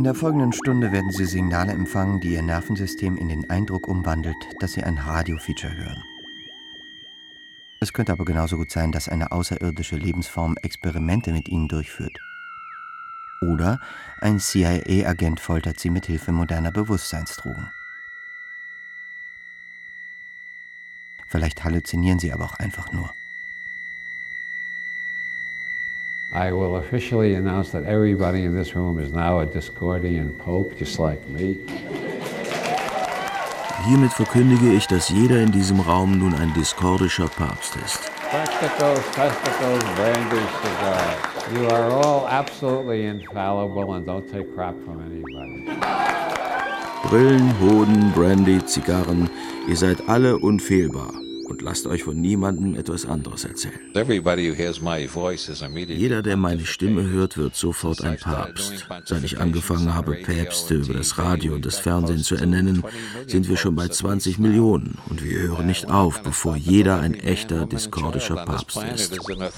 In der folgenden Stunde werden Sie Signale empfangen, die Ihr Nervensystem in den Eindruck umwandelt, dass Sie ein Radio-Feature hören. Es könnte aber genauso gut sein, dass eine außerirdische Lebensform Experimente mit Ihnen durchführt. Oder ein CIA-Agent foltert Sie mit Hilfe moderner Bewusstseinsdrogen. Vielleicht halluzinieren Sie aber auch einfach nur. I will officially announce that everybody in this room is now a Discordian Pope, just like me. Hiermit verkündige ich, dass jeder in diesem Raum nun ein diskordischer Papst ist. Testicles, brandy, cigar. You are all absolutely infallible and don't take crap from anybody. Brillen, Hoden, Brandy, Zigarren, ihr seid alle unfehlbar. Und lasst euch von niemandem etwas anderes erzählen. Jeder, der meine Stimme hört, wird sofort ein Papst. Seit ich angefangen habe, Päpste über das Radio und das Fernsehen zu ernennen, sind wir schon bei 20 Millionen. Und wir hören nicht auf, bevor jeder ein echter diskordischer Papst ist.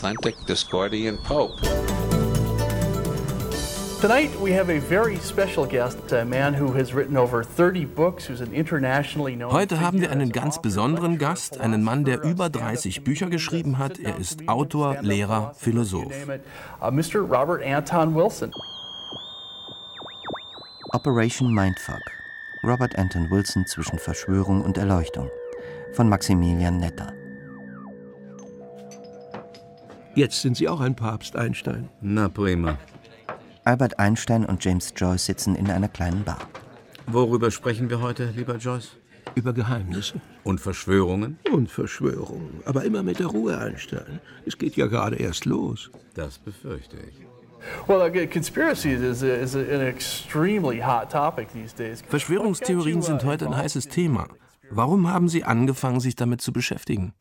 Tonight we have a very special guest, a man who has written over 30 books, who's an internationally known. Heute haben wir einen ganz besonderen Gast, einen Mann, der über 30 Bücher geschrieben hat. Er ist Autor, Lehrer, Philosoph. Mr. Robert Anton Wilson. Operation Mindfuck. Robert Anton Wilson zwischen Verschwörung und Erleuchtung. Von Maximilian Netter. Jetzt sind Sie auch ein Papst, Einstein. Na prima. Albert Einstein und James Joyce sitzen in einer kleinen Bar. Worüber sprechen wir heute, lieber Joyce? Über Geheimnisse. Und Verschwörungen? Und Verschwörungen. Aber immer mit der Ruhe, Einstein. Es geht ja gerade erst los. Das befürchte ich. Verschwörungstheorien sind heute ein heißes Thema. Warum haben Sie angefangen, sich damit zu beschäftigen?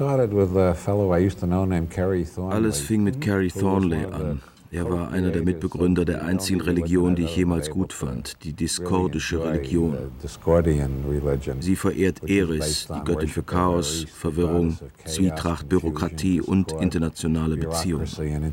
Alles fing mit Cary Thornley an. Er war einer der Mitbegründer der einzigen Religion, die ich jemals gut fand, die diskordische Religion. Sie verehrt Eris, die Göttin für Chaos, Verwirrung, Zwietracht, Bürokratie und internationale Beziehungen.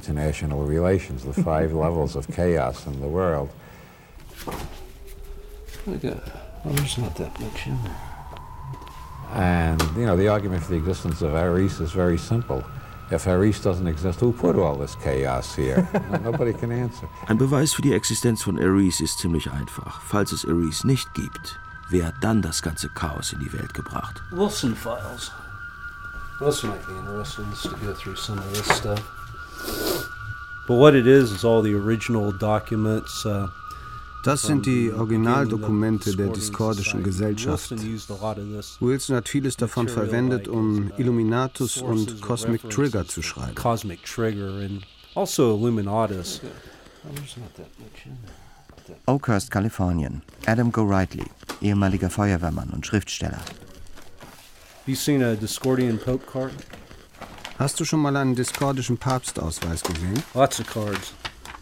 And, the argument for the existence of Ares is very simple. If Ares doesn't exist, who put all this chaos here? Nobody can answer. Ein Beweis für die Existenz von Ares ist ziemlich einfach. Falls es Ares nicht gibt, wer hat dann das ganze Chaos in die Welt gebracht? Wilson Files. This might be interesting to go through some of this stuff. But what it is all the original documents. Das sind die Originaldokumente der diskordischen Gesellschaft. Wilson hat vieles davon verwendet, um Illuminatus und Cosmic Trigger zu schreiben. Cosmic Trigger and also Illuminatus. Oakhurst, Kalifornien. Adam Gorightly, ehemaliger Feuerwehrmann und Schriftsteller. You seen a Discordian Pope card? Hast du schon mal einen diskordischen Papstausweis gesehen? Lots of cards.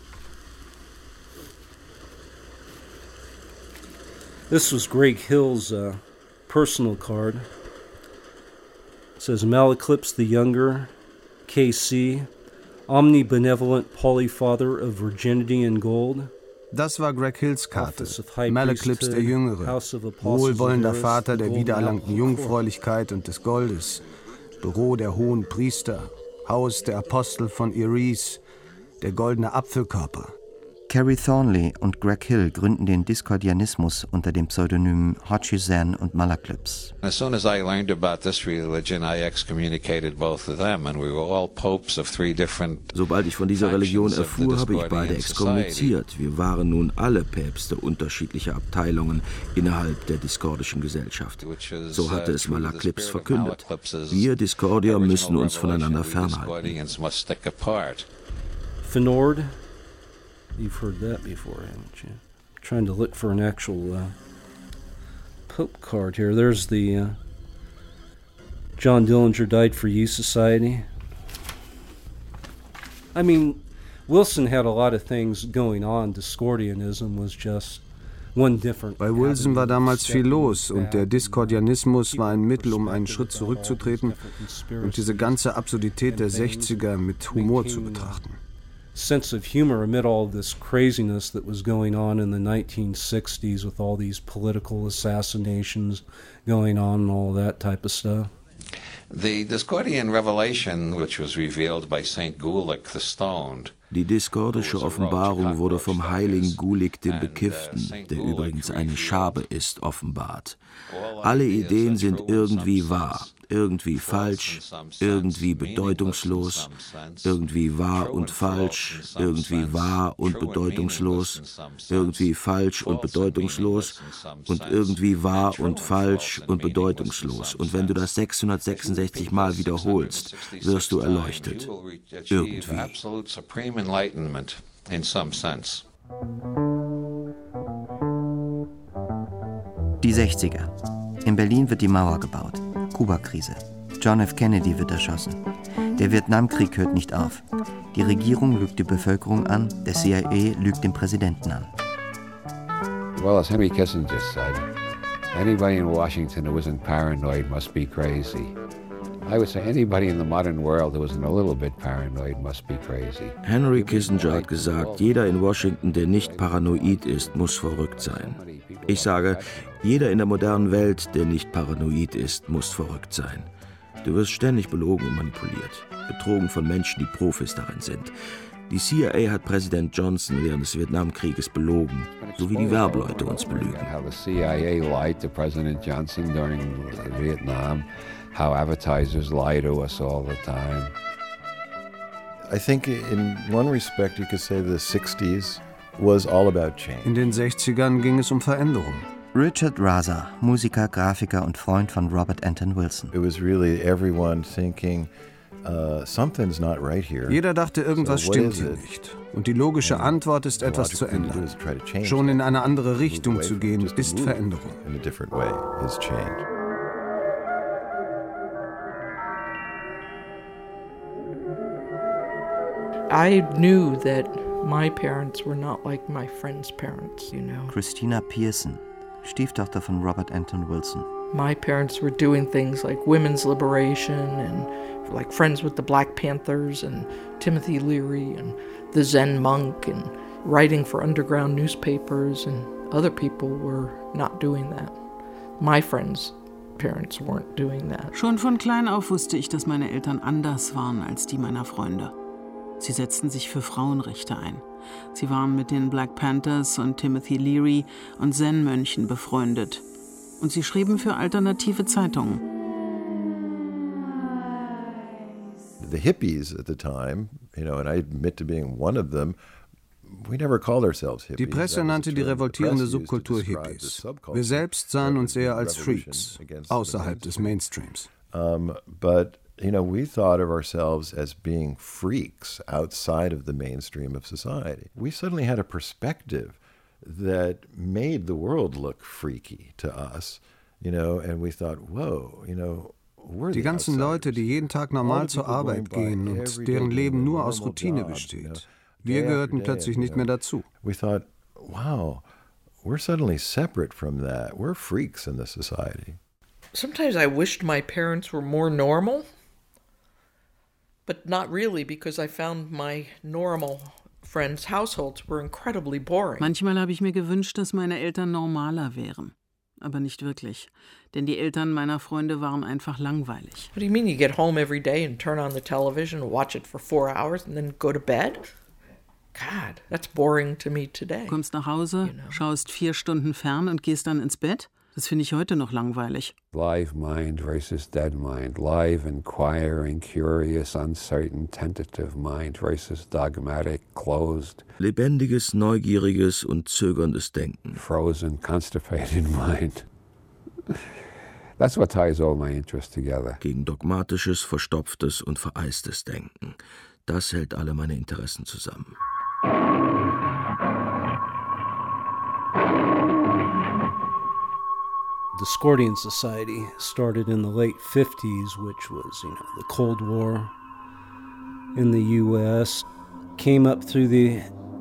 This was Greg Hill's personal card. It says, Malaclips the Younger, KC, Omnibenevolent Polyfather of Virginity and Gold. Das war Greg Hills Karte. Malaclips der Jüngere, wohlwollender Vater der wiedererlangten Jungfräulichkeit und des Goldes, Büro der hohen Priester, Haus der Apostel von Eris, der goldene Apfelkörper. Cary Thornley und Greg Hill gründen den Discordianismus unter dem Pseudonym Hodgson und Malaclips. As soon as I learned about this religion, I excommunicated both of them, and we were all popes of three different. Sobald ich von dieser Religion erfuhr, habe ich beide exkommuniziert. Wir waren nun alle Päpste unterschiedlicher Abteilungen innerhalb der diskordischen Gesellschaft. So hatte es Malaclips verkündet. Wir Discordier müssen uns voneinander fernhalten. Fenord. You've heard that before, haven't you? I'm trying to look for an actual Pope card here. There's the John Dillinger Died for You Society. I mean, Wilson had a lot of things going on. Discordianism was just one different. Bei Wilson war damals viel los und der Discordianismus war ein Mittel, um einen Schritt zurückzutreten und diese ganze Absurdität der 60er mit Humor zu betrachten. sense of humor amid all this craziness that was going on in the 1960s with all these political assassinations going on and all that type of stuff. The Discordian revelation, which was revealed by Saint Gulick the Stoned, Die diskordische Offenbarung wurde vom heiligen Gulick dem Bekifften, der übrigens eine Schabe ist, offenbart. Alle Ideen sind irgendwie wahr, irgendwie falsch, irgendwie bedeutungslos, irgendwie wahr und falsch, irgendwie wahr und bedeutungslos, irgendwie falsch und bedeutungslos und irgendwie wahr und falsch und bedeutungslos. Und wenn du das 666 Mal wiederholst, wirst du erleuchtet. Irgendwie. Enlightenment in some sense. Die 60er. In Berlin wird die Mauer gebaut. Kuba-Krise. John F. Kennedy wird erschossen. Der Vietnamkrieg hört nicht auf. Die Regierung lügt die Bevölkerung an, der CIA lügt den Präsidenten an. Well, as Henry Kissinger said, anybody in Washington who isn't paranoid must be crazy. I would say anybody in the modern world who isn't a little bit paranoid must be crazy. Henry Kissinger hat gesagt, jeder in Washington, der nicht paranoid ist, muss verrückt sein. Ich sage, jeder in der modernen Welt, der nicht paranoid ist, muss verrückt sein. Du wirst ständig belogen und manipuliert, betrogen von Menschen, die Profis darin sind. Die CIA hat Präsident Johnson während des Vietnamkrieges belogen, so wie die Werbeleute uns belügen. How the CIA lied to President Johnson during Vietnam. How advertisers lie to us all the time. I think in one respect you could say the 60s was all about change. In den 60ern ging es Veränderung. Richard Raza, Musiker, Grafiker und Freund von Robert Anton Wilson. It was really everyone thinking, something's not right here. Jeder dachte, irgendwas stimmt hier nicht. Und die logische Antwort ist, etwas zu ändern. Schon in eine andere Richtung zu gehen, ist Veränderung. In a different way is change. I knew that my parents were not like my friends' parents, you know. Christina Pearson, Stieftochter von Robert Anton Wilson. My parents were doing things like women's liberation and like friends with the Black Panthers and Timothy Leary and the Zen monk and writing for underground newspapers, and other people were not doing that. My friends' parents weren't doing that. Schon von klein auf wusste ich, dass meine Eltern anders waren als die meiner Freunde. Sie setzten sich für Frauenrechte ein. Sie waren mit den Black Panthers und Timothy Leary und Zen-Mönchen befreundet. Und sie schrieben für alternative Zeitungen. The hippies at the time, you know, and I admit to being one of them, we never called ourselves hippies. Die Presse nannte die revoltierende Subkultur Hippies. Wir selbst sahen uns eher als Freaks, außerhalb des Mainstreams. But you know, we thought of ourselves as being freaks outside of the mainstream of society. We suddenly had a perspective that made the world look freaky to us, you know, and we thought, whoa, you know, we're die ganzen Leute, die jeden Tag normal zur Arbeit gehen und deren Leben nur aus Routine besteht. Wir gehörten plötzlich nicht mehr dazu. We thought, wow, we're suddenly separate from that. We're freaks in this society. Sometimes I wished my parents were more normal. But not really, because I found my normal friends' households were incredibly boring. Manchmal habe ich mir gewünscht, dass meine Eltern normaler wären. Aber nicht wirklich. Denn die Eltern meiner Freunde waren einfach langweilig. What do you mean you get home every day and turn on the television, watch it for 4 hours and then go to bed? God, that's boring to me today. Du kommst nach Hause, schaust 4 Stunden fern und gehst dann ins Bett? Das finde ich heute noch langweilig. Live mind versus dead mind. Live, inquiring, curious, uncertain, tentative mind versus dogmatic, closed. Lebendiges, neugieriges und zögerndes Denken. Frozen, constipated mind. That's what ties all my interests together. Gegen dogmatisches, verstopftes und vereistes Denken. Das hält alle meine Interessen zusammen. The Discordian Society started in the late 50s, which was, you know, the Cold War in the U.S. Came up through the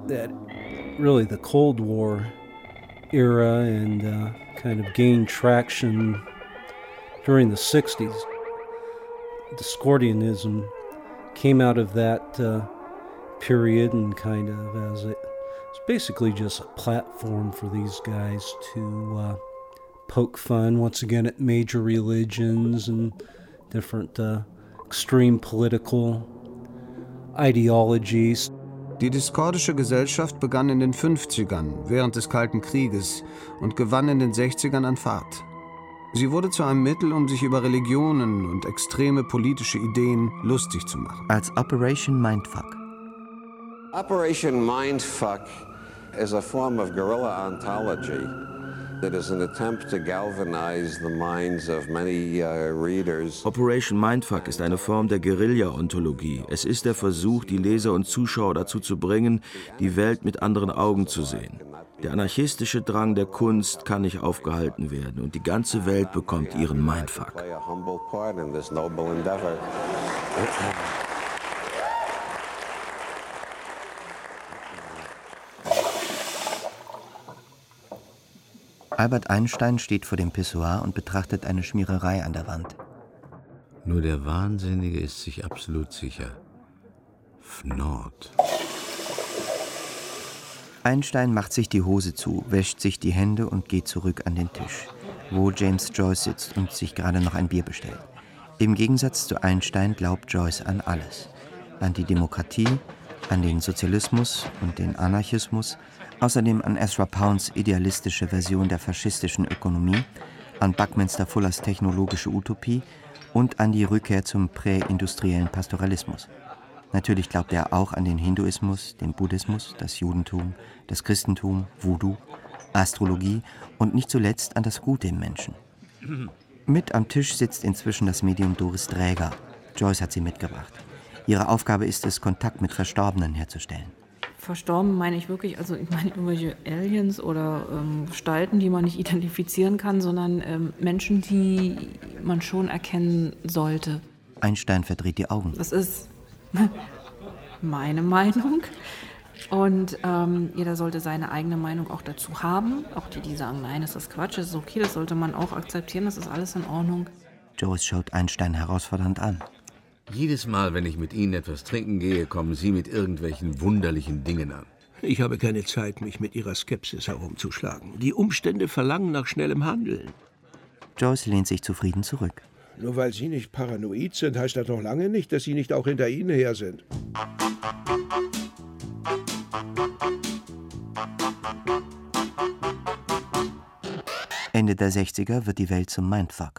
Cold War era and kind of gained traction during the 60s. Discordianism came out of that period and kind of it's basically just a platform for these guys to poke fun once again at major religions and different extreme political ideologies. Die diskordische Gesellschaft begann in den 50ern, während des Kalten Krieges, und gewann in den 60ern an Fahrt. Sie wurde zu einem Mittel, um sich über Religionen und extreme politische Ideen lustig zu machen. Als Operation Mindfuck. Operation Mindfuck is a form of guerrilla ontology that is an attempt to galvanize the minds of many readers. Operation Mindfuck ist eine Form der Guerilla-Ontologie. Es ist der Versuch, die Leser und Zuschauer dazu zu bringen, die Welt mit anderen Augen zu sehen. Der anarchistische Drang der Kunst kann nicht aufgehalten werden und die ganze Welt bekommt ihren Mindfuck. Albert Einstein steht vor dem Pissoir und betrachtet eine Schmiererei an der Wand. Nur der Wahnsinnige ist sich absolut sicher. Fnord. Einstein macht sich die Hose zu, wäscht sich die Hände und geht zurück an den Tisch, wo James Joyce sitzt und sich gerade noch ein Bier bestellt. Im Gegensatz zu Einstein glaubt Joyce an alles. An die Demokratie, an den Sozialismus und den Anarchismus, außerdem an Ezra Pounds idealistische Version der faschistischen Ökonomie, an Buckminster Fullers technologische Utopie und an die Rückkehr zum präindustriellen Pastoralismus. Natürlich glaubt er auch an den Hinduismus, den Buddhismus, das Judentum, das Christentum, Voodoo, Astrologie und nicht zuletzt an das Gute im Menschen. Mit am Tisch sitzt inzwischen das Medium Doris Dräger. Joyce hat sie mitgebracht. Ihre Aufgabe ist es, Kontakt mit Verstorbenen herzustellen. Verstorben meine ich wirklich, also ich meine irgendwelche Aliens oder Gestalten, die man nicht identifizieren kann, sondern Menschen, die man schon erkennen sollte. Einstein verdreht die Augen. Das ist meine Meinung und jeder sollte seine eigene Meinung auch dazu haben. Auch die sagen, nein, das ist Quatsch, das ist okay, das sollte man auch akzeptieren, das ist alles in Ordnung. Joyce schaut Einstein herausfordernd an. Jedes Mal, wenn ich mit Ihnen etwas trinken gehe, kommen Sie mit irgendwelchen wunderlichen Dingen an. Ich habe keine Zeit, mich mit Ihrer Skepsis herumzuschlagen. Die Umstände verlangen nach schnellem Handeln. Joyce lehnt sich zufrieden zurück. Nur weil Sie nicht paranoid sind, heißt das noch lange nicht, dass Sie nicht auch hinter Ihnen her sind. Ende der 60er wird die Welt zum Mindfuck.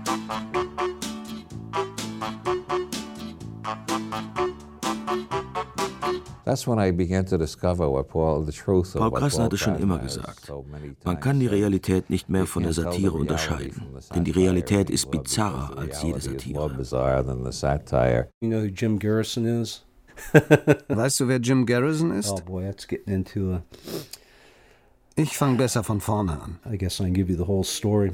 Paul Krassner hatte schon immer gesagt, man kann die Realität nicht mehr von der Satire unterscheiden, denn die Realität ist bizarrer als jede Satire. You know who Jim Garrison is? Weißt du, wer Jim Garrison ist? Oh boy, that's getting into a... Ich fange besser von vorne an. I guess I can give you the whole story.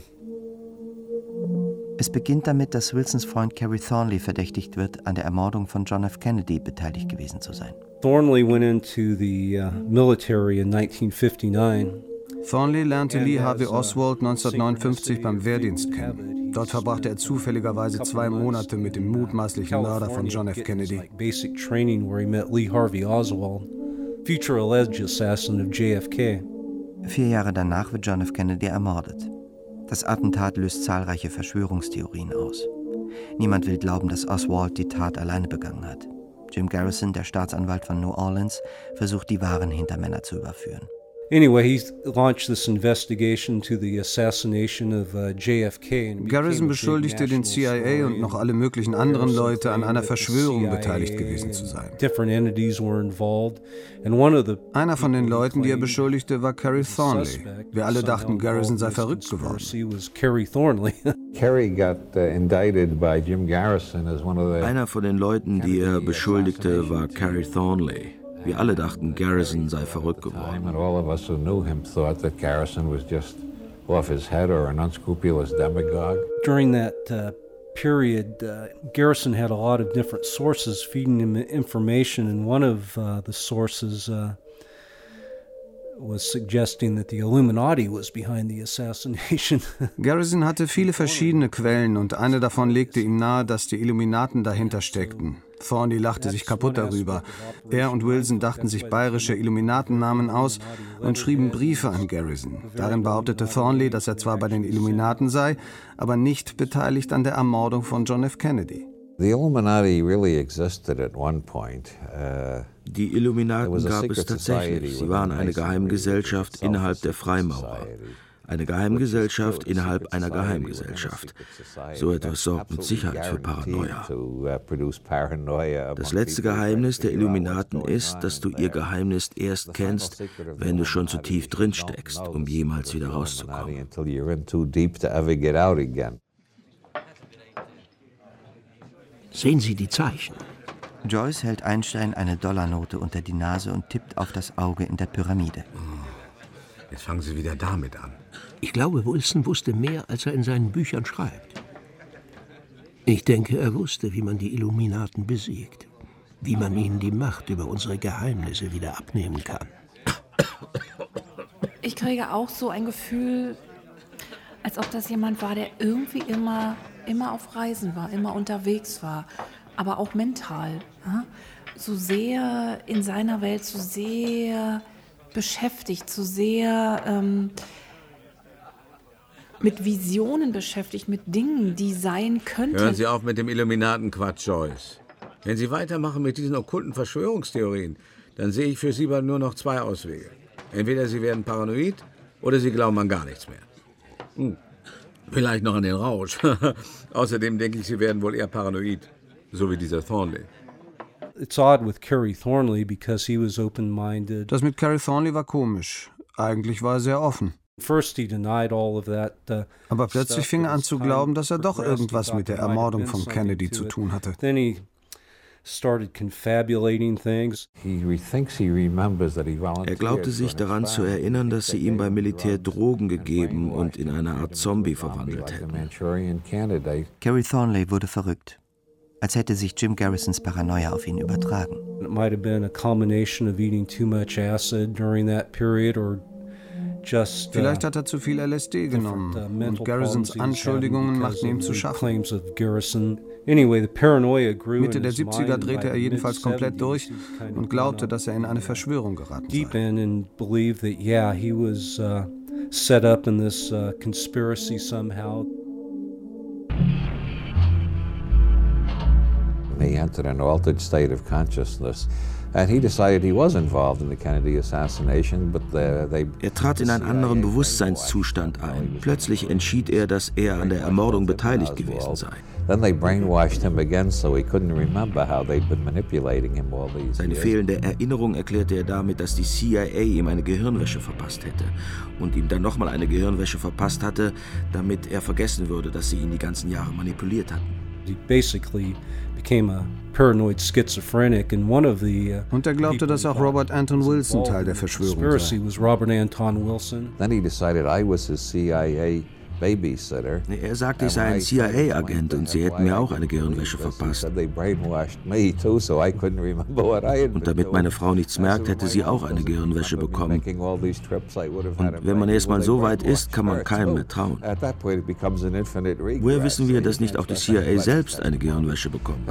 Es beginnt damit, dass Wilsons Freund Kerry Thornley verdächtigt wird, an der Ermordung von John F. Kennedy beteiligt gewesen zu sein. Thornley went into the military in 1959. Thornley lernte Lee Harvey Oswald 1959 beim Wehrdienst kennen. Dort verbrachte er zufälligerweise 2 Monate mit dem mutmaßlichen Mörder von John F. Kennedy. Basic training where he met Lee Harvey Oswald, future alleged assassin of JFK. 4 Jahre danach wird John F. Kennedy ermordet. Das Attentat löst zahlreiche Verschwörungstheorien aus. Niemand will glauben, dass Oswald die Tat alleine begangen hat. Jim Garrison, der Staatsanwalt von New Orleans, versucht, die wahren Hintermänner zu überführen. Anyway, he launched this investigation to the assassination of JFK. Garrison beschuldigte den CIA und noch alle möglichen anderen Leute, an einer Verschwörung beteiligt gewesen zu sein. Different entities were involved, and one of the Einer von den Leuten, die er beschuldigte, war Kerry Thornley. Wir alle dachten, Garrison sei verrückt geworden. Kerry got indicted by Jim Garrison as one of the... Einer von den Leuten, die er beschuldigte, war Kerry Thornley. Wir alle dachten, Garrison sei verrückt geworden. And all of us who knew him thought that Garrison was just off his head or an unscrupulous demagogue. During that period, Garrison had a lot of different sources feeding him information, and one of the sources was suggesting that the Illuminati was behind the assassination. Garrison hatte viele verschiedene Quellen und eine davon legte ihm nahe, dass die Illuminaten dahinter steckten. Thornley lachte sich kaputt darüber. Er und Wilson dachten sich bayerische Illuminatennamen aus und schrieben Briefe an Garrison. Darin behauptete Thornley, dass er zwar bei den Illuminaten sei, aber nicht beteiligt an der Ermordung von John F. Kennedy. The Illuminati really existed at one point. Die Illuminaten gab es tatsächlich. Sie waren eine Geheimgesellschaft innerhalb der Freimaurer. Eine Geheimgesellschaft innerhalb einer Geheimgesellschaft. So etwas sorgt mit Sicherheit für Paranoia. Das letzte Geheimnis der Illuminaten ist, dass du ihr Geheimnis erst kennst, wenn du schon zu tief drin steckst, um jemals wieder rauszukommen. Sehen Sie die Zeichen? Joyce hält Einstein eine Dollarnote unter die Nase und tippt auf das Auge in der Pyramide. Jetzt fangen Sie wieder damit an. Ich glaube, Wilson wusste mehr, als er in seinen Büchern schreibt. Ich denke, er wusste, wie man die Illuminaten besiegt, wie man ihnen die Macht über unsere Geheimnisse wieder abnehmen kann. Ich kriege auch so ein Gefühl, als ob das jemand war, der irgendwie immer auf Reisen war, immer unterwegs war, aber auch mental. So sehr in seiner Welt, so sehr beschäftigt, so sehr mit Visionen beschäftigt, mit Dingen, die sein könnten. Hören Sie auf mit dem Illuminatenquatsch, Joyce. Wenn Sie weitermachen mit diesen okkulten Verschwörungstheorien, dann sehe ich für Sie bald nur noch zwei Auswege. Entweder Sie werden paranoid oder Sie glauben an gar nichts mehr. Vielleicht noch an den Rausch. Außerdem denke ich, Sie werden wohl eher paranoid, so wie dieser Thornley. It's odd with Carey Thornley because he was open-minded. Das mit Carey Thornley war komisch. Eigentlich war er sehr offen. First he denied all of that, aber plötzlich fing er an zu glauben, dass er doch irgendwas mit der Ermordung von Kennedy zu tun hatte. Then he started confabulating things. Er glaubte sich daran zu erinnern, dass sie ihm beim Militär Drogen gegeben und in eine Art Zombie verwandelt hätten. Carey Thornley wurde verrückt, als hätte sich Jim Garrisons Paranoia auf ihn übertragen. It might have been a combination of eating too much acid during that period or Vielleicht hat er zu viel LSD genommen und Garrisons Anschuldigungen machten ihm zu schaffen. Mitte der 70er drehte er jedenfalls komplett durch und glaubte, dass er in eine Verschwörung geraten sei. Set up in this conspiracy somehow. He entered an altered state of consciousness. And he decided he was involved in the Kennedy assassination, but they... Er trat in einen anderen Bewusstseinszustand ein. Plötzlich entschied er, dass er an der Ermordung beteiligt gewesen sei. Then they brainwashed him again, so he couldn't remember how they'd been manipulating him all these years. Seine fehlende Erinnerung erklärte er damit, dass die CIA ihm eine Gehirnwäsche verpasst hätte und ihm dann nochmal eine Gehirnwäsche verpasst hatte, damit er vergessen würde, dass sie ihn die ganzen Jahre manipuliert hatten. He basically became a paranoid schizophrenic, and one of the und er glaubte, dass auch Robert Anton Wilson Teil der Verschwörung sei. Was Robert Anton Wilson. Then he decided I was his CIA babysitter. Er sagte, ich sei ein CIA-Agent und sie hätten mir auch eine Gehirnwäsche verpasst. Und damit meine Frau nichts merkt, hätte sie auch eine Gehirnwäsche bekommen. Und wenn man erst mal so weit ist, kann man keinem mehr trauen. Woher wissen wir, dass nicht auch die CIA selbst eine Gehirnwäsche bekommt?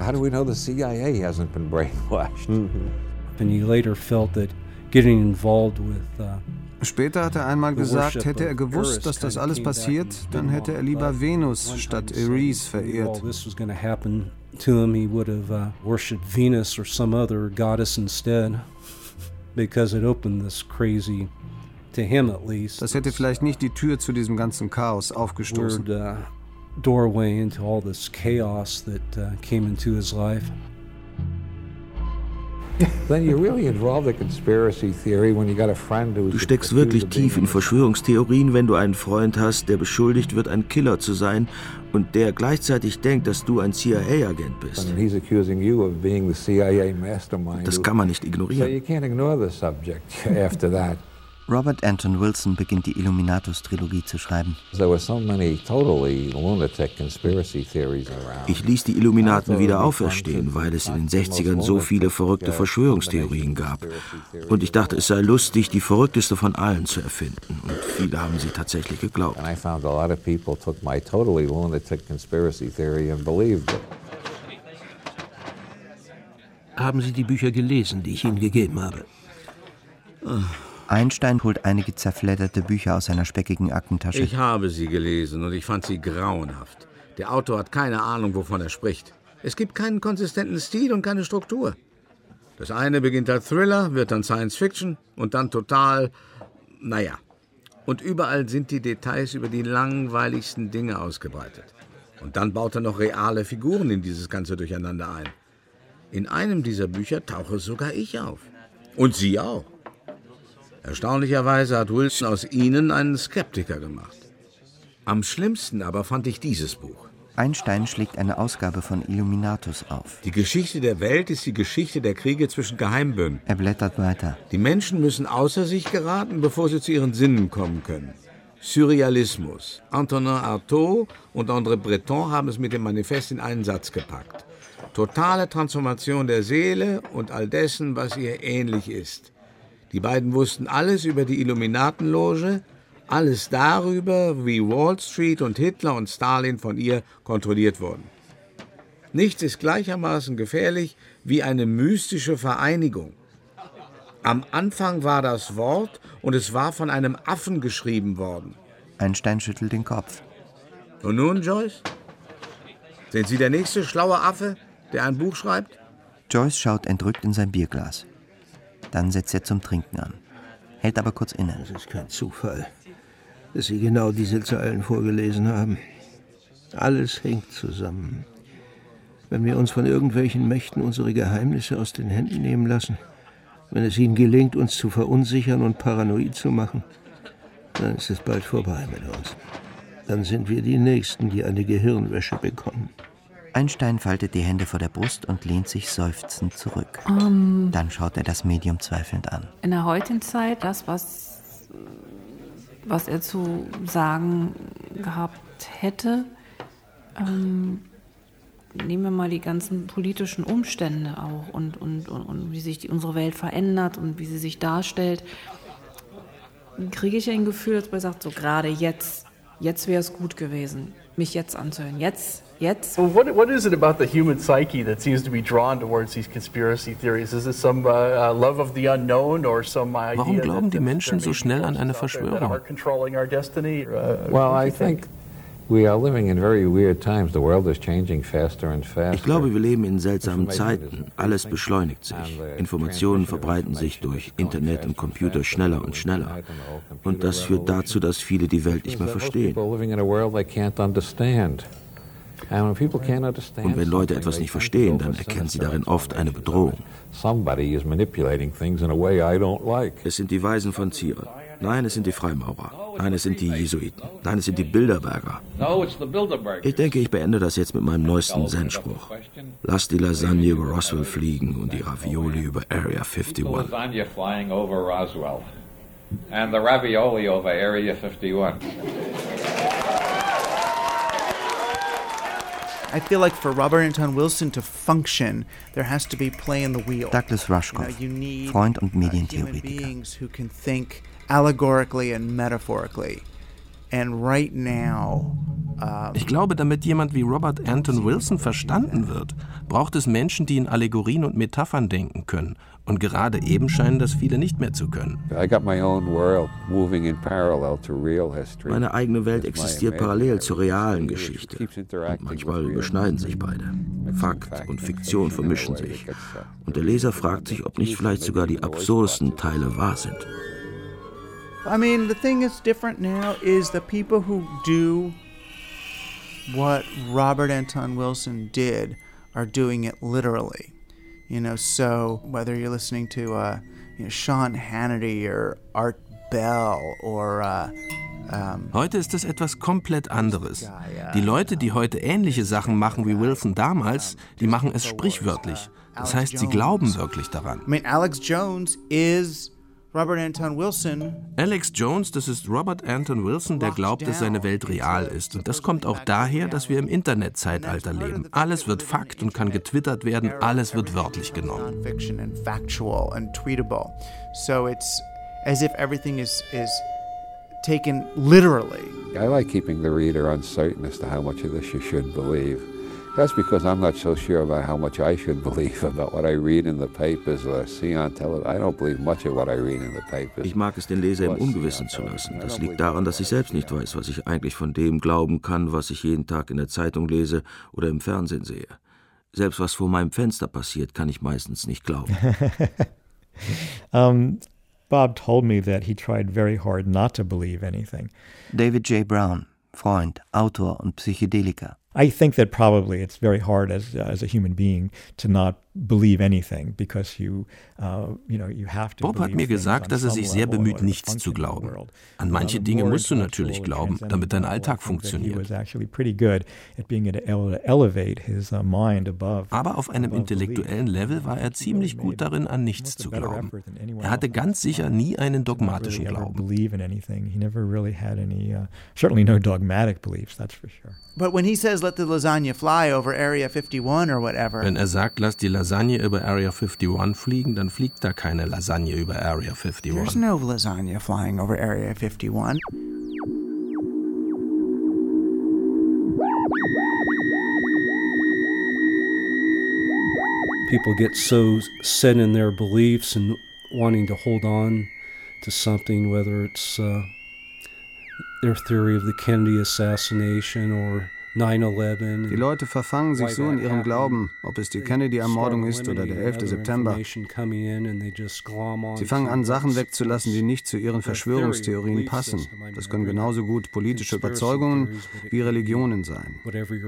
And he later felt that getting involved with Später hat er einmal gesagt, hätte er gewusst, dass das alles passiert, dann hätte er lieber Venus statt Eris verehrt. He would have worshipped Venus or some other goddess instead, because it opened this crazy, to him at least. Das hätte vielleicht nicht die Tür zu diesem ganzen Chaos aufgestoßen. Doorway into all this chaos that came into his life. Du steckst wirklich tief in Verschwörungstheorien, wenn du einen Freund hast, der beschuldigt wird, ein Killer zu sein und der gleichzeitig denkt, dass du ein CIA-Agent bist. Das kann man nicht ignorieren. Robert Anton Wilson beginnt die Illuminatus-Trilogie zu schreiben. Ich ließ die Illuminaten wieder auferstehen, weil es in den 60ern so viele verrückte Verschwörungstheorien gab. Und ich dachte, es sei lustig, die verrückteste von allen zu erfinden. Und viele haben sie tatsächlich geglaubt. Haben Sie die Bücher gelesen, die ich Ihnen gegeben habe? Einstein holt einige zerfledderte Bücher aus seiner speckigen Aktentasche. Ich habe sie gelesen und ich fand sie grauenhaft. Der Autor hat keine Ahnung, wovon er spricht. Es gibt keinen konsistenten Stil und keine Struktur. Das eine beginnt als Thriller, wird dann Science Fiction und dann total, naja. Und überall sind die Details über die langweiligsten Dinge ausgebreitet. Und dann baut er noch reale Figuren in dieses ganze Durcheinander ein. In einem dieser Bücher tauche sogar ich auf. Und Sie auch. Erstaunlicherweise hat Wilson aus Ihnen einen Skeptiker gemacht. Am schlimmsten aber fand ich dieses Buch. Einstein schlägt eine Ausgabe von Illuminatus auf. Die Geschichte der Welt ist die Geschichte der Kriege zwischen Geheimbünden. Er blättert weiter. Die Menschen müssen außer sich geraten, bevor sie zu ihren Sinnen kommen können. Surrealismus. Antonin Artaud und André Breton haben es mit dem Manifest in einen Satz gepackt. Totale Transformation der Seele und all dessen, was ihr ähnlich ist. Die beiden wussten alles über die Illuminatenloge, alles darüber, wie Wall Street und Hitler und Stalin von ihr kontrolliert wurden. Nichts ist gleichermaßen gefährlich wie eine mystische Vereinigung. Am Anfang war das Wort und es war von einem Affen geschrieben worden. Einstein schüttelt den Kopf. Und nun, Joyce? Sind Sie der nächste schlaue Affe, der ein Buch schreibt? Joyce schaut entrückt in sein Bierglas. Dann setzt er zum Trinken an. Hält aber kurz inne. Das ist kein Zufall, dass Sie genau diese Zeilen vorgelesen haben. Alles hängt zusammen. Wenn wir uns von irgendwelchen Mächten unsere Geheimnisse aus den Händen nehmen lassen, wenn es ihnen gelingt, uns zu verunsichern und paranoid zu machen, dann ist es bald vorbei mit uns. Dann sind wir die Nächsten, die eine Gehirnwäsche bekommen. Einstein faltet die Hände vor der Brust und lehnt sich seufzend zurück. Dann schaut er das Medium zweifelnd an. In der heutigen Zeit, das, was er zu sagen gehabt hätte, nehmen wir mal die ganzen politischen Umstände auch und wie sich unsere Welt verändert und wie sie sich darstellt, kriege ich ein Gefühl, dass man sagt, so gerade jetzt wäre es gut gewesen, mich jetzt anzuhören. Jetzt. Well, what is it about the human psyche that seems to be drawn towards these conspiracy theories? Is it some love of the unknown or some idea? Warum glauben die Menschen so schnell an eine Verschwörung? Well, I think we are living in very weird times. The world is changing faster and faster. Ich glaube, wir leben in seltsamen Zeiten. Alles beschleunigt sich. Informationen verbreiten sich durch Internet und Computer schneller und schneller. Und das führt dazu, dass viele die Welt nicht mehr verstehen. Und wenn Leute etwas nicht verstehen, dann erkennen sie darin oft eine Bedrohung. Es sind die Weisen von Zion. Nein, es sind die Freimaurer. Nein, es sind die Jesuiten. Nein, es sind die Bilderberger. Ich denke, ich beende das jetzt mit meinem neuesten Zen-Spruch. Lass die Lasagne über Roswell fliegen und die Ravioli über Area 51. Lasagne flying over Roswell. And the ravioli over Area 51. I feel like for Robert Anton Wilson to function, there has to be play in the wheel. Douglas Rushkoff, Freund und Medientheoretiker. Beings who can think allegorically and metaphorically. And right now, ich glaube, damit jemand wie Robert Anton Wilson verstanden wird, braucht es Menschen, die in Allegorien und Metaphern denken können. Und gerade eben scheinen das viele nicht mehr zu können. Meine eigene Welt existiert parallel zur realen Geschichte. Und manchmal überschneiden sich beide. Fakt und Fiktion vermischen sich. Und der Leser fragt sich, ob nicht vielleicht sogar die absurdesten Teile wahr sind. I mean, the thing that's different now is the people who do what Robert Anton Wilson did are doing it literally. You know, so whether you're listening to Sean Hannity or Art Bell or Heute ist es etwas komplett anderes. Die Leute, die heute ähnliche Sachen machen wie Wilson damals, die machen es sprichwörtlich. Das heißt, sie glauben wirklich daran. I mean, Alex Jones is Robert Anton Wilson. Alex Jones, das ist Robert Anton Wilson, der glaubt, dass seine Welt real ist. Und das kommt auch daher, dass wir im Internetzeitalter leben. Alles wird Fakt und kann getwittert werden, alles wird wörtlich genommen. So it's as if everything is taken literally. I like keeping the reader uncertain as to how much of this you should believe. That's because I'm not so sure about how much I should believe about what I read in the papers or see on television. I don't believe much of what I read in the papers. Ich mag es, den Leser im Ungewissen zu lassen. Das liegt daran, dass ich selbst nicht weiß, was ich eigentlich von dem glauben kann, was ich jeden Tag in der Zeitung lese oder im Fernsehen sehe. Selbst was vor meinem Fenster passiert, kann ich meistens nicht glauben. Bob told me that he tried very hard not to believe anything. David J. Brown, Freund, Autor und Psychedeliker. I think that probably it's very hard as a human being to not believe anything because you have to. Bob hat mir gesagt, dass er sich sehr bemüht, nichts zu glauben. An manche Dinge musst du natürlich glauben, damit dein Alltag funktioniert. Aber auf einem intellektuellen Level war er ziemlich gut darin, an nichts zu glauben. Er hatte ganz sicher nie einen dogmatischen Glauben. But when he says, let the lasagna fly over Area 51 or whatever. Wenn er sagt, lass die Lasagne über Area 51 fliegen, dann fliegt da keine Lasagne über Area 51. There's no lasagna flying over Area 51. People get so set in their beliefs and wanting to hold on to something, whether it's their theory of the Kennedy assassination or 9/11. Die Leute verfangen sich so in ihrem Glauben, ob es die Kennedy-Ermordung ist oder der 11. September. Sie fangen an, Sachen wegzulassen, die nicht zu ihren Verschwörungstheorien passen. Das können genauso gut politische Überzeugungen wie Religionen sein.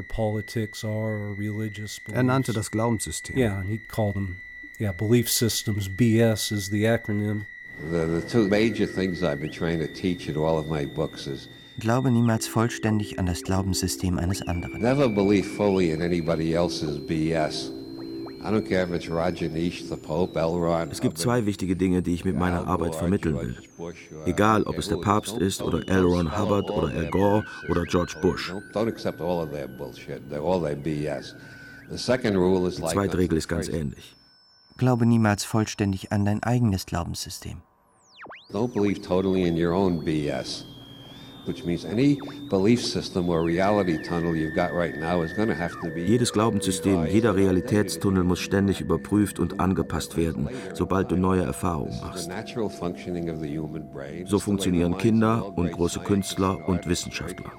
Er nannte das Glaubenssystem. Yeah, he called them, belief systems. BS is the acronym. The two major things I've been trying to teach in all of my books is Glaube niemals vollständig an das Glaubenssystem eines anderen. Never believe fully in anybody else's BS. I don't care if it's Roger Nish, the Pope, Elron. Es gibt zwei wichtige Dinge, die ich mit meiner Arbeit vermitteln will. Egal, ob es der Papst ist oder L. Ron Hubbard oder Al Gore oder George Bush. Don't accept all of their bullshit, all their BS. The second rule is Die like zweite Regel ist ganz ähnlich. Glaube niemals vollständig an dein eigenes Glaubenssystem. Don't believe totally in your own BS. Which means any belief system or reality tunnel you've got right now is going to have to be. Jedes Glaubenssystem, jeder Realitätstunnel muss ständig überprüft und angepasst werden, sobald du neue Erfahrungen machst. So funktionieren Kinder und große Künstler und Wissenschaftler.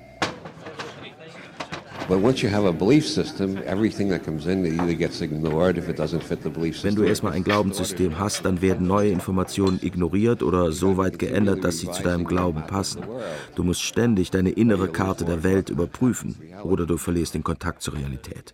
But once you have a belief system, everything that comes in either gets ignored if it doesn't fit the belief system. Wenn du erstmal ein Glaubenssystem hast, dann werden neue Informationen ignoriert oder so weit geändert, dass sie zu deinem Glauben passen. Du musst ständig deine innere Karte der Welt überprüfen oder du verlierst den Kontakt zur Realität.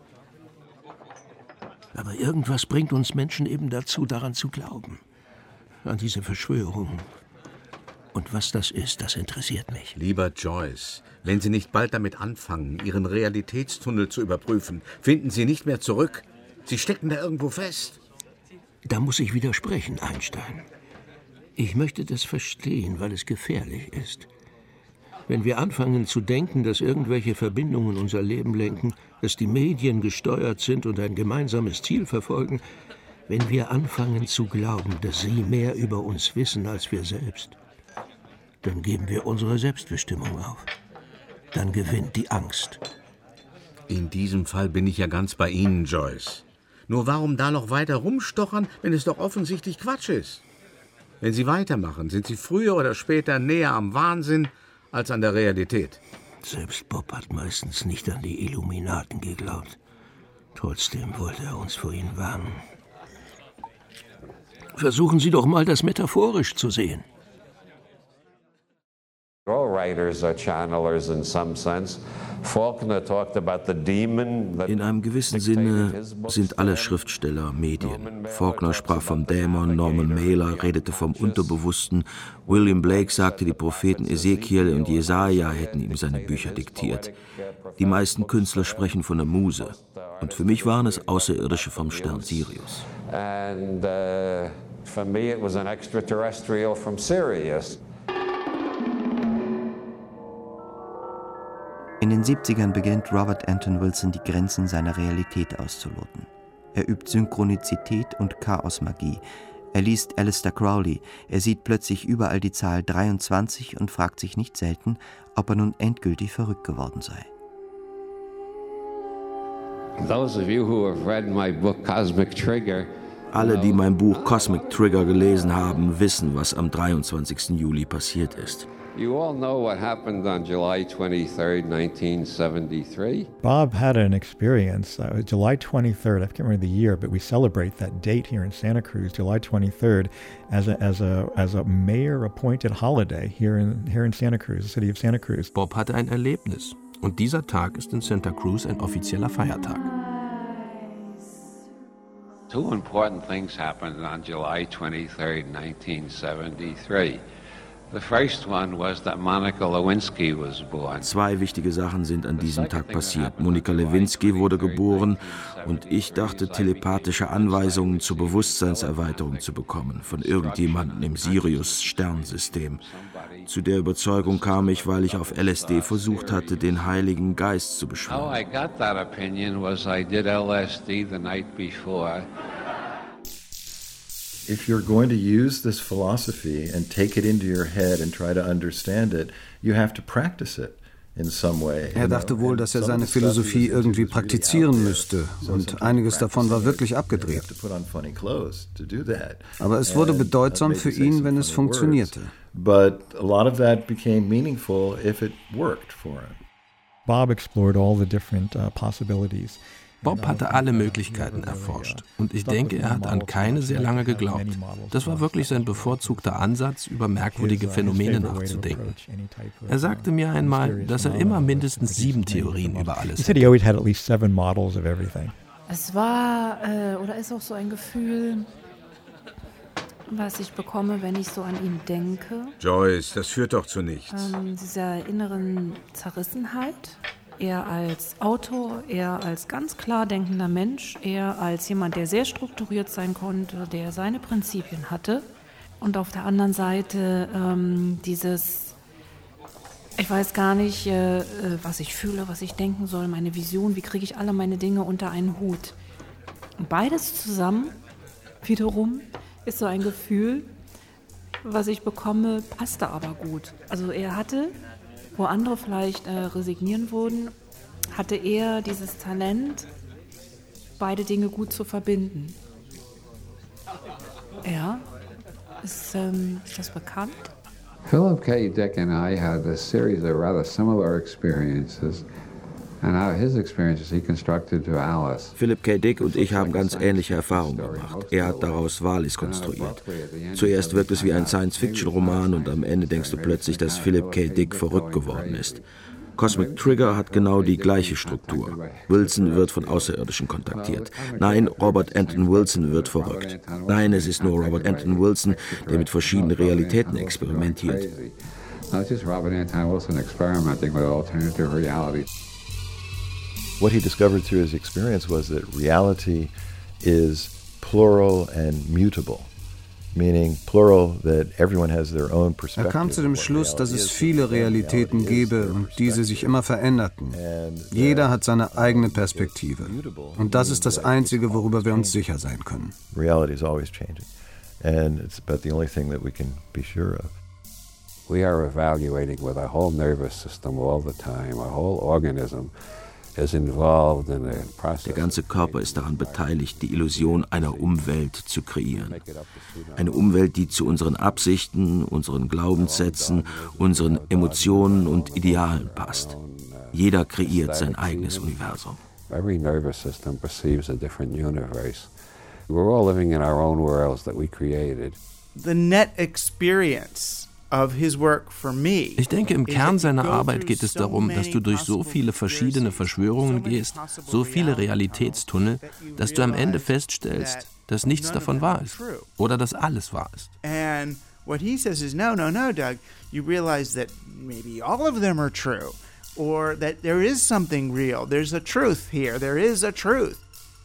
Aber irgendwas bringt uns Menschen eben dazu, daran zu glauben. An diese Verschwörungen. Und was das ist, das interessiert mich. Lieber Joyce, wenn Sie nicht bald damit anfangen, Ihren Realitätstunnel zu überprüfen, finden Sie nicht mehr zurück. Sie stecken da irgendwo fest. Da muss ich widersprechen, Einstein. Ich möchte das verstehen, weil es gefährlich ist. Wenn wir anfangen zu denken, dass irgendwelche Verbindungen unser Leben lenken, dass die Medien gesteuert sind und ein gemeinsames Ziel verfolgen, wenn wir anfangen zu glauben, dass sie mehr über uns wissen als wir selbst, dann geben wir unsere Selbstbestimmung auf. Dann gewinnt die Angst. In diesem Fall bin ich ja ganz bei Ihnen, Joyce. Nur warum da noch weiter rumstochern, wenn es doch offensichtlich Quatsch ist? Wenn Sie weitermachen, sind Sie früher oder später näher am Wahnsinn als an der Realität. Selbst Bob hat meistens nicht an die Illuminaten geglaubt. Trotzdem wollte er uns vor ihnen warnen. Versuchen Sie doch mal, das metaphorisch zu sehen. All writers are channelers in some sense. Faulkner talked about the demon. In einem gewissen Sinne sind alle Schriftsteller Medien. Faulkner sprach vom Dämon, Norman Mailer redete vom Unterbewussten, William Blake sagte, die Propheten Ezekiel und Jesaja hätten ihm seine Bücher diktiert. Die meisten Künstler sprechen von der Muse. Und für mich waren es Außerirdische vom Stern Sirius. And for me it was an extraterrestrial from Sirius. In den 70ern beginnt Robert Anton Wilson die Grenzen seiner Realität auszuloten. Er übt Synchronizität und Chaosmagie. Er liest Aleister Crowley. Er sieht plötzlich überall die Zahl 23 und fragt sich nicht selten, ob er nun endgültig verrückt geworden sei. Those of you who have read my book Cosmic Trigger. Alle, die mein Buch Cosmic Trigger gelesen haben, wissen, was am 23. Juli passiert ist. You all know what happened on July 23rd, 1973. Bob had an experience. July 23rd, I can't remember the year, but we celebrate that date here in Santa Cruz, July 23rd, as a mayor-appointed holiday here in Santa Cruz, the city of Santa Cruz. Bob hatte ein Erlebnis und dieser Tag ist in Santa Cruz ein offizieller Feiertag. Two important things happened on July 23rd, 1973. The first one was that Monica Lewinsky was born. Zwei wichtige Sachen sind an diesem Tag passiert. Monica Lewinsky wurde geboren und ich dachte, telepathische Anweisungen zur Bewusstseinserweiterung zu bekommen von irgendjemandem im Sirius-Sternsystem. Zu der Überzeugung kam ich, weil ich auf LSD versucht hatte, den Heiligen Geist zu beschwören. How I got that opinion was I did LSD the night before. If you're going to use this philosophy and take it into your head and try to understand it, you have to practice it in some way. Er dachte wohl, dass er seine Philosophie irgendwie praktizieren müsste, und einiges davon war wirklich abgedreht. Aber es wurde bedeutsam für ihn, wenn es funktionierte. But a lot of that became meaningful if it worked for him. Bob explored all the different possibilities. Bob hatte alle Möglichkeiten erforscht und ich denke, er hat an keine sehr lange geglaubt. Das war wirklich sein bevorzugter Ansatz, über merkwürdige Phänomene nachzudenken. Er sagte mir einmal, dass er immer mindestens 7 Theorien über alles hatte. Es war oder ist auch so ein Gefühl, was ich bekomme, wenn ich so an ihn denke. Joyce, das führt doch zu nichts. Dieser inneren Zerrissenheit. Er als Autor, er als ganz klar denkender Mensch, er als jemand, der sehr strukturiert sein konnte, der seine Prinzipien hatte. Und auf der anderen Seite dieses, ich weiß gar nicht, was ich fühle, was ich denken soll, meine Vision, wie kriege ich alle meine Dinge unter einen Hut. Und beides zusammen, wiederum, ist so ein Gefühl, was ich bekomme, passte aber gut. Also er hatte, wo andere vielleicht resignieren würden, hatte er dieses Talent, beide Dinge gut zu verbinden. Ja, ist das bekannt? Philip K. Dick and I had a series of rather similar experiences. And out of his experiences he constructed to Alice. Philip K. Dick und ich haben ganz ähnliche Erfahrungen gemacht. Er hat daraus Valis konstruiert. Zuerst wirkt es wie ein Science-Fiction-Roman und am Ende denkst du plötzlich, dass Philip K. Dick verrückt geworden ist. Cosmic Trigger hat genau die gleiche Struktur. Wilson wird von Außerirdischen kontaktiert. Nein, Robert Anton Wilson wird verrückt. Nein, es ist nur Robert Anton Wilson, der mit verschiedenen Realitäten experimentiert. Not just Robert Anton Wilson experimenting with alternative reality. What he discovered through his experience was that reality is plural and mutable, meaning plural that everyone has their own perspective. Er kam zu dem Schluss, dass es viele Realitäten gäbe und diese sich immer veränderten. Jeder hat seine eigene Perspektive. Und das ist das Einzige, worüber wir uns sicher sein können. Reality is always changing, and it's about the only thing that we can be sure of. We are evaluating with our whole nervous system all the time, our whole organism. Der ganze Körper ist daran beteiligt, die Illusion einer Umwelt zu kreieren. Eine Umwelt, die zu unseren Absichten, unseren Glaubenssätzen, unseren Emotionen und Idealen passt. Jeder kreiert sein eigenes Universum. Every nervous system perceives a different universe. We're all living in our own worlds that we created. The net experience of his work for me. Ich denke, im Kern seiner Arbeit geht es darum, dass du durch so viele verschiedene Verschwörungen gehst, so viele Realitätstunnel, dass du am Ende feststellst, dass nichts davon wahr ist oder dass alles wahr ist. And what he says is, no, Doug, you realize that maybe all of them are true, or that there is something real, there's a truth here, there is a truth.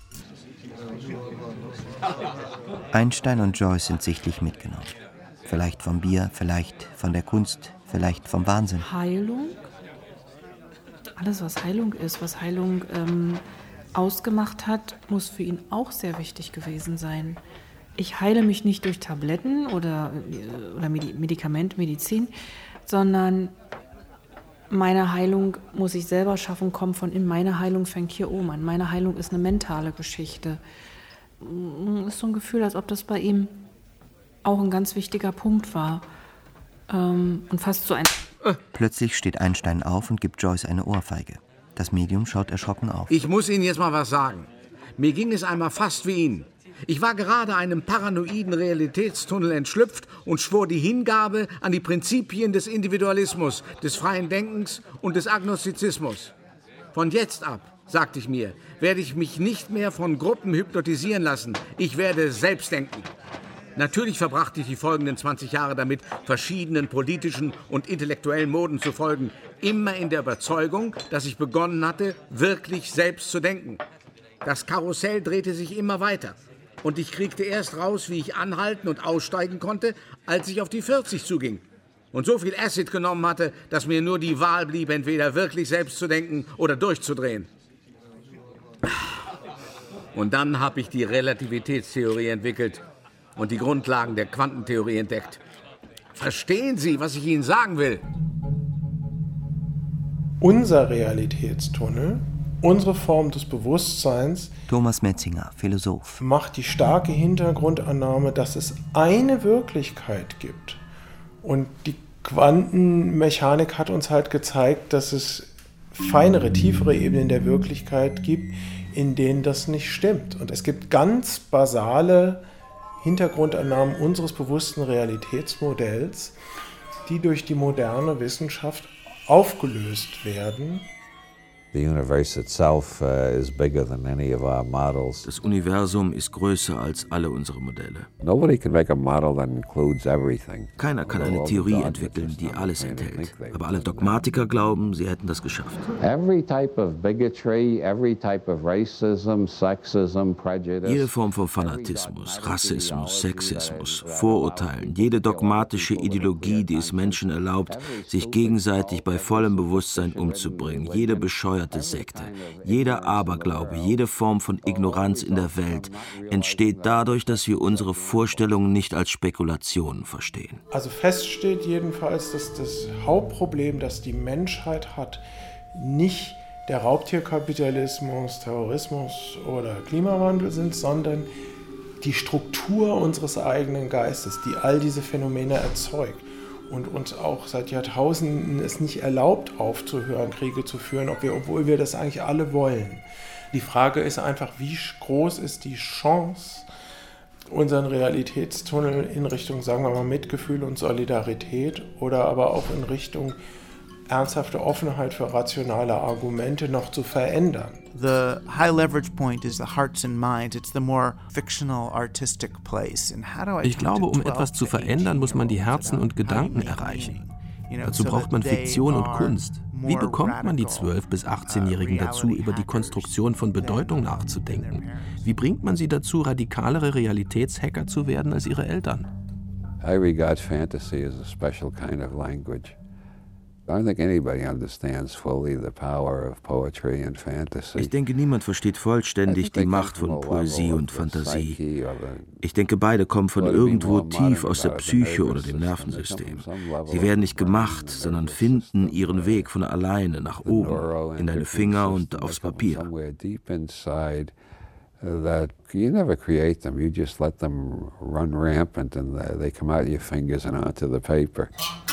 Einstein und Joyce sind sichtlich mitgenommen. Vielleicht vom Bier, vielleicht von der Kunst, vielleicht vom Wahnsinn. Heilung? Alles, was Heilung ist, was Heilung ausgemacht hat, muss für ihn auch sehr wichtig gewesen sein. Ich heile mich nicht durch Tabletten oder Medikament, Medizin, sondern meine Heilung muss ich selber schaffen, kommt von innen. Meine Heilung fängt hier oben an. Meine Heilung ist eine mentale Geschichte. Ist so ein Gefühl, als ob das bei ihm auch ein ganz wichtiger Punkt war. Und fast so ein... Plötzlich steht Einstein auf und gibt Joyce eine Ohrfeige. Das Medium schaut erschrocken auf. Ich muss Ihnen jetzt mal was sagen. Mir ging es einmal fast wie Ihnen. Ich war gerade einem paranoiden Realitätstunnel entschlüpft und schwor die Hingabe an die Prinzipien des Individualismus, des freien Denkens und des Agnostizismus. Von jetzt ab, sagte ich mir, werde ich mich nicht mehr von Gruppen hypnotisieren lassen. Ich werde selbst denken. Natürlich verbrachte ich die folgenden 20 Jahre damit, verschiedenen politischen und intellektuellen Moden zu folgen, immer in der Überzeugung, dass ich begonnen hatte, wirklich selbst zu denken. Das Karussell drehte sich immer weiter. Und ich kriegte erst raus, wie ich anhalten und aussteigen konnte, als ich auf die 40 zuging. Und so viel Acid genommen hatte, dass mir nur die Wahl blieb, entweder wirklich selbst zu denken oder durchzudrehen. Und dann habe ich die Relativitätstheorie entwickelt und die Grundlagen der Quantentheorie entdeckt. Verstehen Sie, was ich Ihnen sagen will? Unser Realitätstunnel, unsere Form des Bewusstseins, Thomas Metzinger, Philosoph, macht die starke Hintergrundannahme, dass es eine Wirklichkeit gibt. Und die Quantenmechanik hat uns halt gezeigt, dass es feinere, tiefere Ebenen der Wirklichkeit gibt, in denen das nicht stimmt. Und es gibt ganz basale Hintergrundannahmen unseres bewussten Realitätsmodells, die durch die moderne Wissenschaft aufgelöst werden. Das Universum ist größer als alle unsere Modelle. Keiner kann eine Theorie entwickeln, die alles enthält. Aber alle Dogmatiker glauben, sie hätten das geschafft. Jede Form von Fanatismus, Rassismus, Sexismus, Vorurteilen, jede dogmatische Ideologie, die es Menschen erlaubt, sich gegenseitig bei vollem Bewusstsein umzubringen, jede bescheuerte Sekte, jeder Aberglaube, jede Form von Ignoranz in der Welt entsteht dadurch, dass wir unsere Vorstellungen nicht als Spekulationen verstehen. Also fest steht jedenfalls, dass das Hauptproblem, das die Menschheit hat, nicht der Raubtierkapitalismus, Terrorismus oder Klimawandel sind, sondern die Struktur unseres eigenen Geistes, die all diese Phänomene erzeugt. Und uns auch seit Jahrtausenden es nicht erlaubt, aufzuhören, Kriege zu führen, obwohl wir das eigentlich alle wollen. Die Frage ist einfach, wie groß ist die Chance, unseren Realitätstunnel in Richtung, sagen wir mal, Mitgefühl und Solidarität oder aber auch in Richtung ernsthafte Offenheit für rationale Argumente noch zu verändern. The high leverage point is the hearts and minds. It's the more fictional, artistic place. And how do I Ich glaube, um etwas zu verändern, muss man die Herzen und Gedanken erreichen. Dazu braucht man Fiktion und Kunst. Wie bekommt man die 12- bis 18-Jährigen dazu, über die Konstruktion von Bedeutung nachzudenken? Wie bringt man sie dazu, radikalere Realitätshacker zu werden als ihre Eltern? I regard fantasy as a special kind of language. Ich denke, niemand versteht vollständig die Macht von Poesie und Fantasie. Ich denke, beide kommen von irgendwo tief aus der Psyche oder dem Nervensystem. Sie werden nicht gemacht, sondern finden ihren Weg von alleine nach oben, in deine Finger und aufs Papier. That you never create them, you just let them run rampant and they come out your fingers and onto the paper.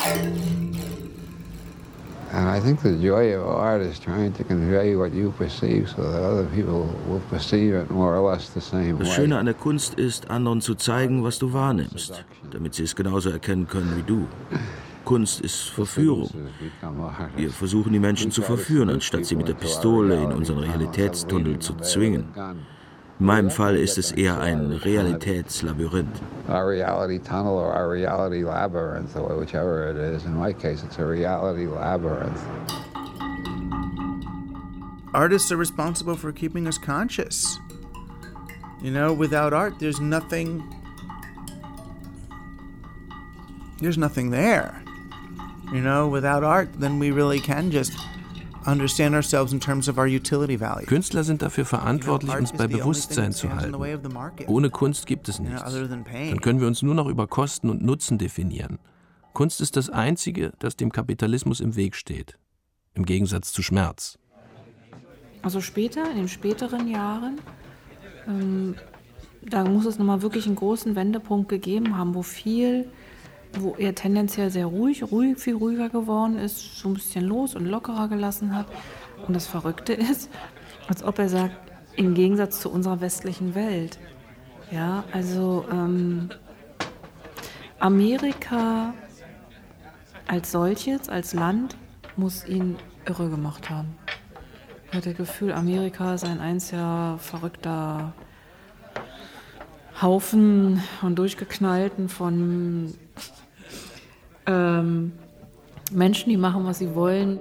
And I think the joy of art is trying to convey what you perceive so that other people will perceive it more or less the same way. Das Schöne an der Kunst ist, anderen zu zeigen, was du wahrnimmst, damit sie es genauso erkennen können wie du. Kunst ist Verführung. Wir versuchen, die Menschen zu verführen, anstatt sie mit der Pistole in unseren Realitätstunnel zu zwingen. In meinem Fall ist es eher ein Realitätslabyrinth. Our reality tunnel or our reality labyrinth, or whichever it is. In my case, it's a reality labyrinth. Artists are responsible for keeping us conscious. You know, without art, there's nothing there. You know, without art, then we really can just understand ourselves in terms of our utility value. Künstler sind dafür verantwortlich, uns bei Bewusstsein zu halten. Ohne Kunst gibt es nichts. Dann können wir uns nur noch über Kosten und Nutzen definieren. Kunst ist das Einzige, das dem Kapitalismus im Weg steht. im Gegensatz zu Schmerz. Also später, in den späteren Jahren, da muss es nochmal wirklich einen großen Wendepunkt gegeben haben, wo er tendenziell sehr viel ruhiger geworden ist, so ein bisschen los und lockerer gelassen hat. Und das Verrückte ist, als ob er sagt, im Gegensatz zu unserer westlichen Welt. Ja, also Amerika als solches, als Land, muss ihn irre gemacht haben. Ich hatte das Gefühl, Amerika ist ein einziger verrückter Haufen von durchgeknallten, von Menschen, die machen, was sie wollen.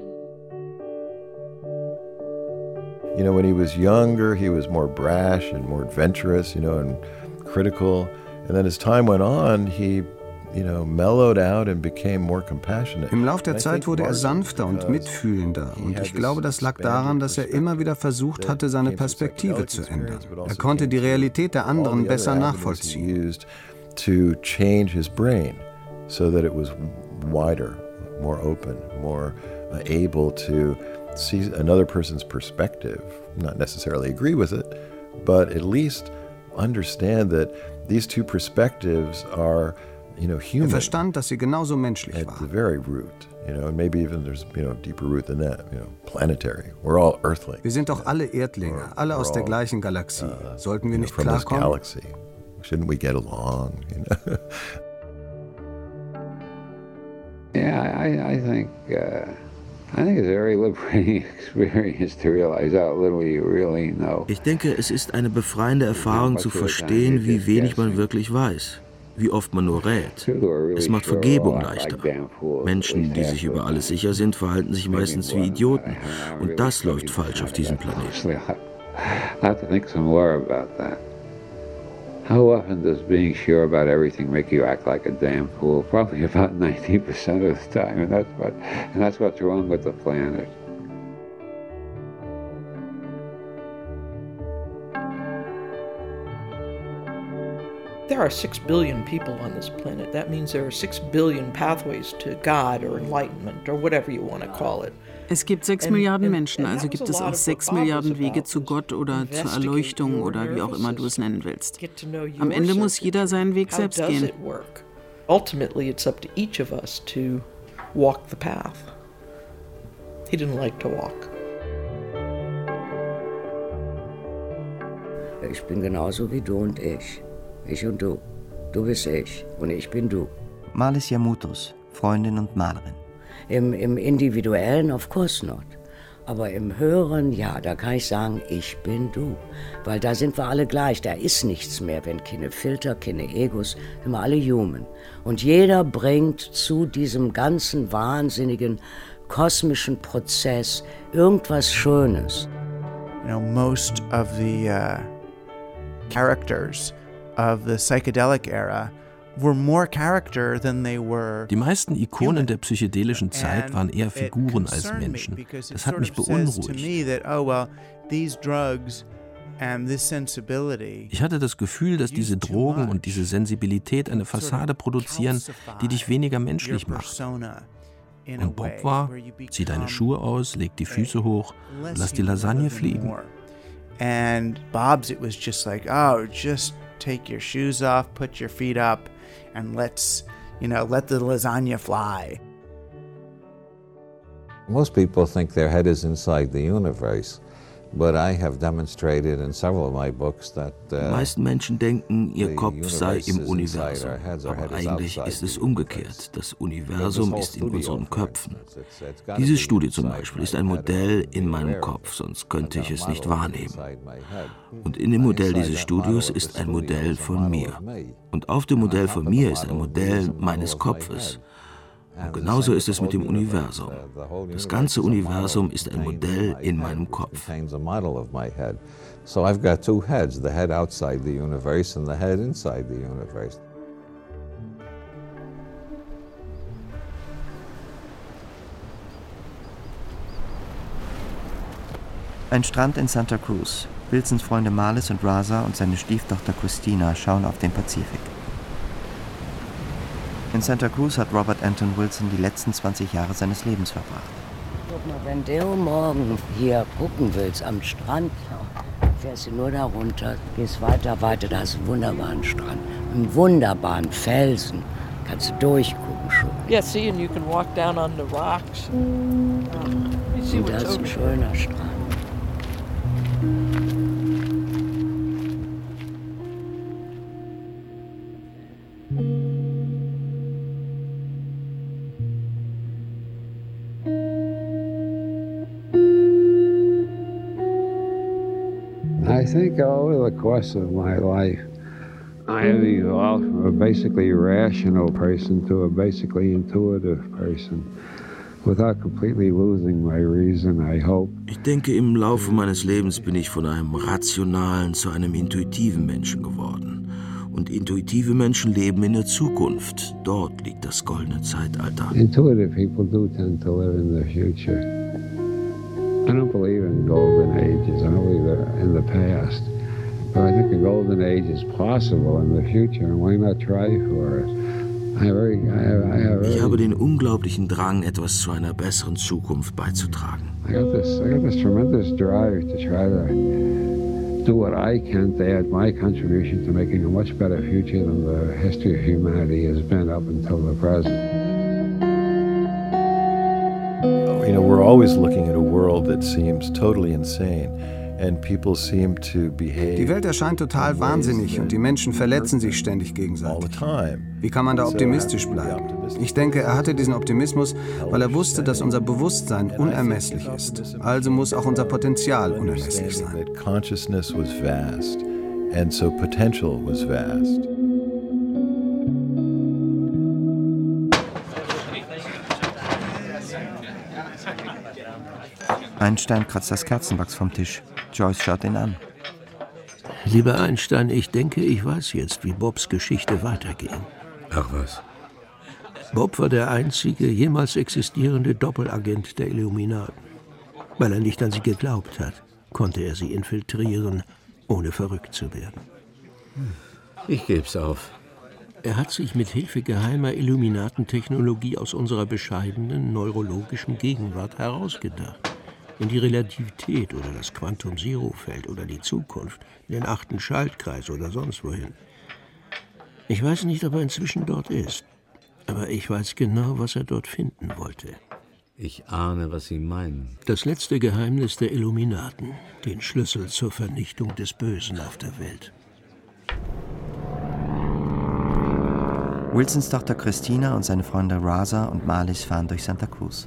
You know, when he was younger, he was more brash and more adventurous, and critical. And then as time went on, he, mellowed out and became more compassionate. Im Lauf der Zeit wurde er sanfter und mitfühlender. Und ich glaube, das lag daran, dass er immer wieder versucht hatte, seine Perspektive zu ändern. Er konnte die Realität der anderen besser nachvollziehen. To change his brain so that it was wider, more open, more able to see another person's perspective, not necessarily agree with it, but at least understand that these two perspectives are, human. Er verstand, dass sie genauso menschlich at waren. the very root, and maybe even there's, a deeper root than that, planetary. We're all Earthlings. Wir sind doch alle Erdlinge, alle aus der gleichen Galaxie. Sollten wir nicht from this klarkommen? galaxy. Shouldn't we get along? Yeah, I think it's a very liberating experience to realize how little you really know. Ich denke, es ist eine befreiende Erfahrung zu verstehen, wie wenig man wirklich weiß, wie oft man nur rät. Es macht Vergebung leichter. Menschen, die sich über alles sicher sind, verhalten sich meistens wie Idioten. Und das läuft falsch auf diesem Planeten. I have to think some more about that. How often does being sure about everything make you act like a damn fool? Probably about 90% of the time, and that's what's wrong with the planet. There are 6 billion people on this planet. That means there are 6 billion pathways to God or enlightenment or whatever you want to call it. Es gibt 6 Milliarden Menschen, also gibt es auch 6 Milliarden Wege zu Gott oder zur Erleuchtung oder wie auch immer du es nennen willst. Am Ende muss jeder seinen Weg selbst gehen. Ultimately, it's up to each of us to walk the path. He didn't like to walk. Ich bin genauso wie du und ich. Ich und du. Du bist ich und ich bin du. Marlis Yamutos, Freundin und Malerin. Im Individuellen, of course not. Aber im Höheren, ja, da kann ich sagen, ich bin du. Weil da sind wir alle gleich. Da ist nichts mehr, wenn keine Filter, keine Egos, sind wir alle human. Und jeder bringt zu diesem ganzen wahnsinnigen kosmischen Prozess irgendwas Schönes. Most of the characters of the psychedelic era were more character than they were. Die meisten Ikonen der psychedelischen Zeit waren eher Figuren als Menschen. Das hat mich beunruhigt. Ich hatte das Gefühl, dass diese Drogen und diese Sensibilität eine Fassade produzieren, die dich weniger menschlich macht. Und Bob war, zieh deine Schuhe aus, leg die Füße hoch, lass die Lasagne fliegen. And Bob's, it was just like, just take your shoes off, put your feet up, and let the lasagna fly. Most people think their head is inside the universe, but I have demonstrated in several of my books that Die meisten Menschen denken, ihr Kopf sei im Universum. Aber eigentlich ist es umgekehrt. Das Universum ist in unseren Köpfen. Diese Studie zum Beispiel ist ein Modell in meinem Kopf, sonst könnte ich es nicht wahrnehmen. Und in dem Modell dieses Studios ist ein Modell von mir. Und auf dem Modell von mir ist ein Modell meines Kopfes. Und genauso ist es mit dem Universum. Das ganze Universum ist ein Modell in meinem Kopf. So I've got two heads, the head outside the universe and the head inside the universe. Ein Strand in Santa Cruz. Wilsons Freunde Marlis und Raza und seine Stieftochter Christina schauen auf den Pazifik. In Santa Cruz hat Robert Anton Wilson die letzten 20 Jahre seines Lebens verbracht. Guck mal, wenn du morgen hier gucken willst am Strand, fährst du nur da runter, gehst weiter, da hast du einen wunderbaren Strand, einen wunderbaren Felsen, kannst du durchgucken schon. Yeah, see, and you can walk down on the rocks. You see Und das ist ein schöner Strand. I think over the course of my life, I have evolved from a basically rational person to a basically intuitive person, without completely losing my reason, I hope. Ich denke, im Laufe meines Lebens bin ich von einem rationalen zu einem intuitiven Menschen geworden. Und intuitive Menschen leben in der Zukunft. Dort liegt das goldene Zeitalter. Intuitive people do tend to live in the future. I don't believe in golden ages. I don't believe in the past. But I think a golden age is possible in the future, and why not try for it? Ich habe den unglaublichen Drang, etwas zu einer besseren Zukunft beizutragen. I got this tremendous drive to try to do what I can to add my contribution to making a much better future than the history of humanity has been up until the present. You know, we're always looking at a world that seems totally insane. Die Welt erscheint total wahnsinnig und die Menschen verletzen sich ständig gegenseitig. Wie kann man da optimistisch bleiben? Ich denke, er hatte diesen Optimismus, weil er wusste, dass unser Bewusstsein unermesslich ist. Also muss auch unser Potenzial unermesslich sein. Consciousness was vast, and so potential was vast. Einstein kratzt das Kerzenwachs vom Tisch. Joyce schaut ihn an. Lieber Einstein, ich denke, ich weiß jetzt, wie Bobs Geschichte weiterging. Ach was. Bob war der einzige jemals existierende Doppelagent der Illuminaten. Weil er nicht an sie geglaubt hat, konnte er sie infiltrieren, ohne verrückt zu werden. Ich geb's auf. Er hat sich mit Hilfe geheimer Illuminatentechnologie aus unserer bescheidenen neurologischen Gegenwart herausgedacht. In die Relativität oder das Quantum-Zero-Feld oder die Zukunft, in den 8. Schaltkreis oder sonst wohin. Ich weiß nicht, ob er inzwischen dort ist, aber ich weiß genau, was er dort finden wollte. Ich ahne, was Sie meinen. Das letzte Geheimnis der Illuminaten, den Schlüssel zur Vernichtung des Bösen auf der Welt. Wilsons Tochter Christina und seine Freunde Raza und Marlies fahren durch Santa Cruz.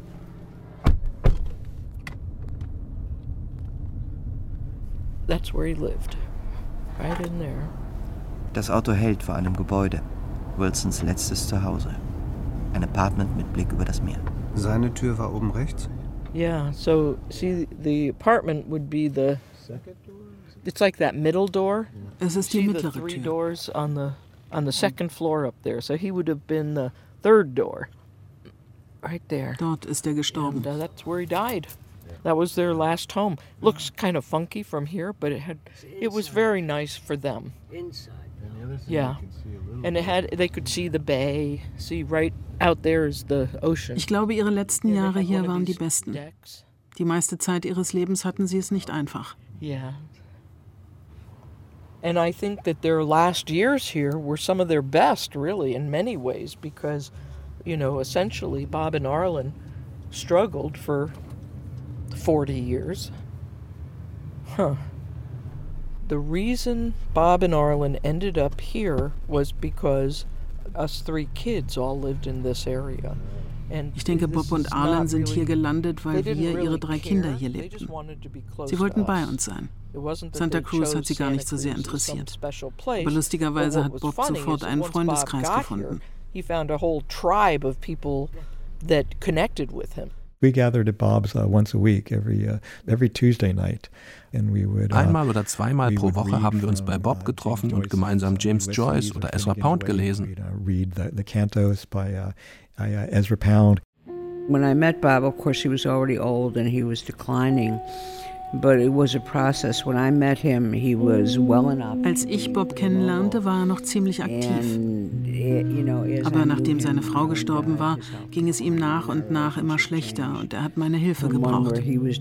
That's where he lived. Right in there. Das Auto hält vor einem Gebäude. Wilsons letztes Zuhause. Ein Apartment mit Blick über das Meer. Seine Tür war oben rechts? Yeah, so see, the apartment would be the... It's like that middle door. Es ist die mittlere Tür. See the 3 Tür. doors on the second floor up there. So he would have been the 3rd door. Right there. Dort ist er gestorben. And, that's where he died. That was their last home. Looks kind of funky from here, but it was very nice for them. Yeah. And they could see the bay. See, right out there is the ocean. Ich glaube, ihre letzten Jahre hier waren die besten. Die meiste Zeit ihres Lebens hatten sie es nicht einfach. Yeah. And I think that their last years here were some of their best, really, in many ways, because, you know, essentially Bob and Arlen struggled for 40 years. Huh. The reason Bob and Arlen ended up here was because us 3 kids all lived in this area. Ich denke, Bob und Arlen sind hier gelandet, weil wir, ihre 3 Kinder, hier lebten. Sie wollten bei uns sein. Santa Cruz hat sie gar nicht so sehr interessiert. Aber lustigerweise hat Bob sofort einen Freundeskreis gefunden. He found a whole tribe of people that connected with him. We gathered at Bob's once a week, every Tuesday night. And we would, Einmal oder zweimal pro Woche haben wir uns bei Bob getroffen und gemeinsam James Joyce oder Ezra Pound gelesen. Read the cantos by Ezra Pound. When I met Bob, of course, he was already old and he was declining. Als ich Bob kennenlernte, war er noch ziemlich aktiv. Aber nachdem seine Frau gestorben war, ging es ihm nach und nach immer schlechter und er hat meine Hilfe gebraucht.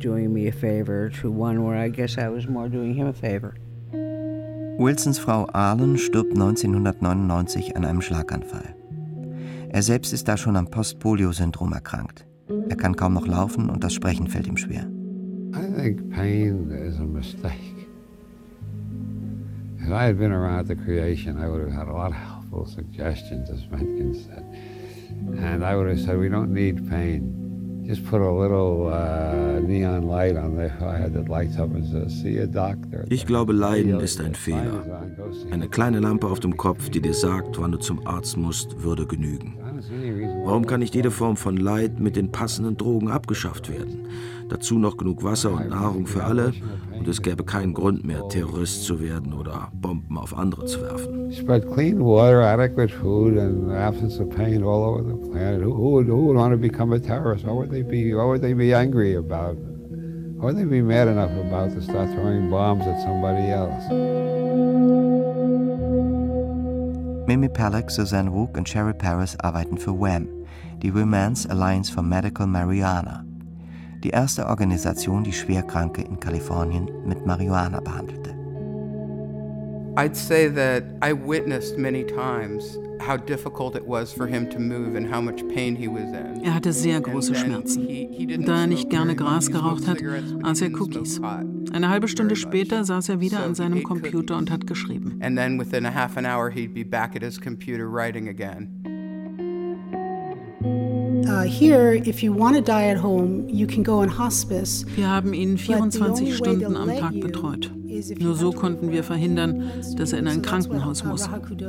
Wilsons Frau Arlen stirbt 1999 an einem Schlaganfall. Er selbst ist da schon am Post-Polio-Syndrom erkrankt. Er kann kaum noch laufen und das Sprechen fällt ihm schwer. I think pain is a mistake. If I had been around at the creation, I would have had a lot of helpful suggestions, as Mencken said. And I would have said, we don't need pain. Just put a little neon light on the fire that lights up and says, see a doctor. Ich glaube, Leiden ist ein Fehler. Eine kleine Lampe auf dem Kopf, die dir sagt, wann du zum Arzt musst, würde genügen. Warum kann nicht jede Form von Leid mit den passenden Drogen abgeschafft werden? Dazu noch genug Wasser und Nahrung für alle und es gäbe keinen Grund mehr, Terrorist zu werden oder Bomben auf andere zu werfen. Spread clean water, adequate food and absence of pain all over the planet. Who would want to become a terrorist? What would they be angry about? What would they be mad enough about to start throwing bombs at somebody else? Mimi Palac, Suzanne Wook und Cheryl Paris arbeiten für WHAM, die Women's Alliance for Medical Marijuana, die erste Organisation, die Schwerkranke in Kalifornien mit Marihuana behandelte. I'd say that I witnessed many times how difficult it was for him to move and how much pain he was in. Er hatte sehr große Schmerzen. Da er nicht gerne Gras geraucht hat, aß er Cookies. Eine halbe Stunde später saß er wieder an seinem Computer und hat geschrieben. And then within a half an hour he'd be back at his computer writing again. Here, if you want to die at home, you can go in hospice. Wir haben ihn 24 Stunden am Tag betreut. Nur so konnten wir verhindern, dass er in ein Krankenhaus muss.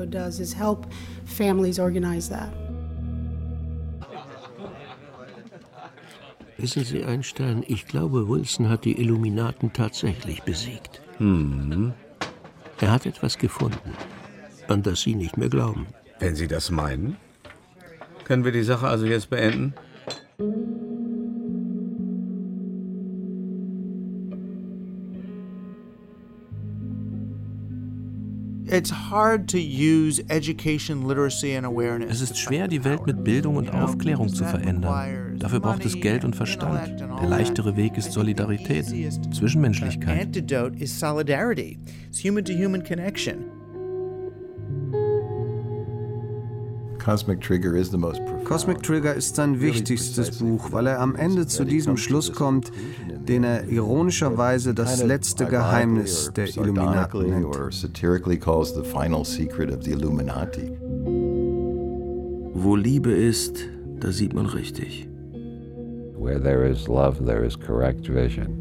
Wissen Sie, Einstein, ich glaube, Wilson hat die Illuminaten tatsächlich besiegt. Er hat etwas gefunden, an das Sie nicht mehr glauben. Wenn Sie das meinen? Können wir die Sache also jetzt beenden? Es ist schwer, die Welt mit Bildung und Aufklärung zu verändern. Dafür braucht es Geld und Verstand. Der leichtere Weg ist Solidarität, Zwischenmenschlichkeit. Antidote is solidarity. It's human-to-human connection. Cosmic Trigger ist sein wichtigstes Buch, weil er am Ende zu diesem Schluss kommt, den er ironischerweise das letzte Geheimnis der Illuminaten nennt. Wo Liebe ist, da sieht man richtig. Where there is love, there is correct vision.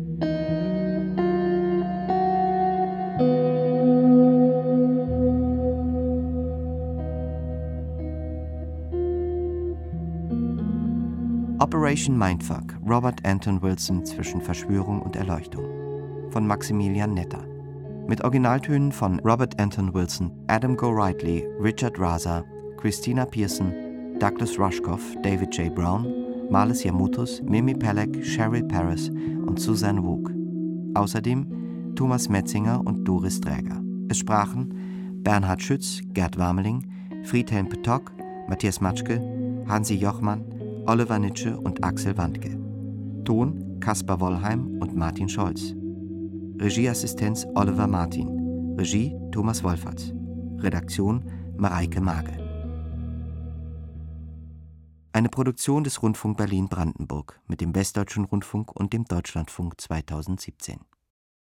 Operation Mindfuck, Robert Anton Wilson zwischen Verschwörung und Erleuchtung von Maximilian Netter. Mit Originaltönen von Robert Anton Wilson, Adam Gorightly, Richard Raza, Christina Pearson, Douglas Rushkoff, David J. Brown, Marlis Yamutus, Mimi Palac, Cheryl Paris und Suzanne Wook. Außerdem Thomas Metzinger und Doris Dräger. Es sprachen Bernhard Schütz, Gerd Warmeling, Friedhelm Petok, Matthias Matschke, Hansi Jochmann, Oliver Nitsche und Axel Wandke. Ton Kaspar Wollheim und Martin Scholz. Regieassistenz Oliver Martin. Regie Thomas Wolferts. Redaktion Mareike Mage. Eine Produktion des Rundfunk Berlin-Brandenburg mit dem Westdeutschen Rundfunk und dem Deutschlandfunk 2017.